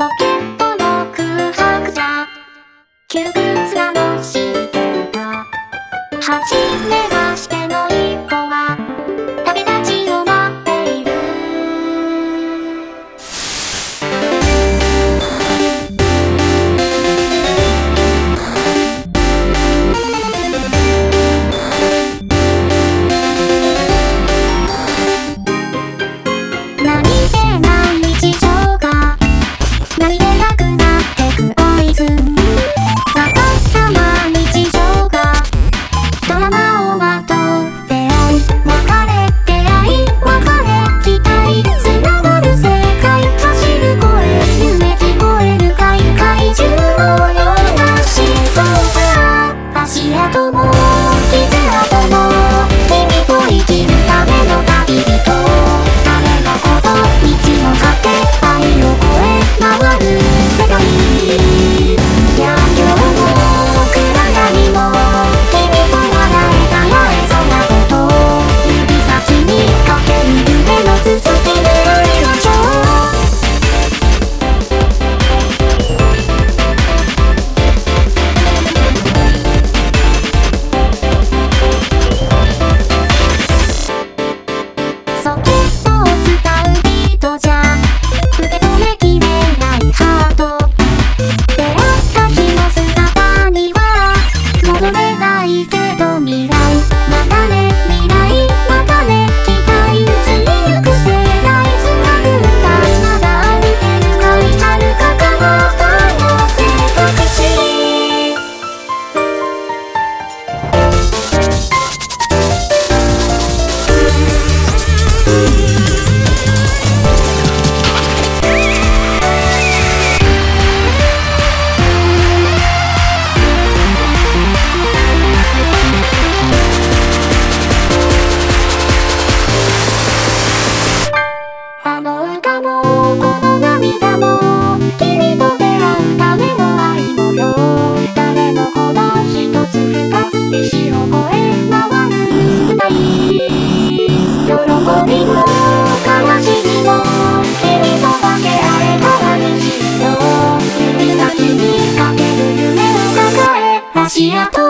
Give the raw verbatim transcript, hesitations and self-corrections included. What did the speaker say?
ポケットの空白じゃ窮屈なの知ってた。初めましての一歩は旅立ちを待っている。何気ない日常が何気なくなってく合図。逆さま日常がドラマをまとう。出会い別れ出会い別れ期待つながる世界。走る声夢聞こえる怪怪獣のような心臓が足跡も傷跡も君と生きるための旅人。誰のこと道の果て愛を超え回る世界。野鳥も暗闇も君と笑えたらえそうなこと。指先にかける夢の続きになりましょう。ソケットを伝うビートじゃ受け止めきれないハート。出会った日の姿には戻れないけど未来。またね未来またね期待移りゆく世代。つなぐ歌まだある深い遥か彼方の選択肢。あの歌もこの涙も君と出会うための愛模様。誰もこの一つ二つ石を越え回る舞台。喜びも悲しみも君と分け合えたらにしよう。指先にかける夢を抱え足跡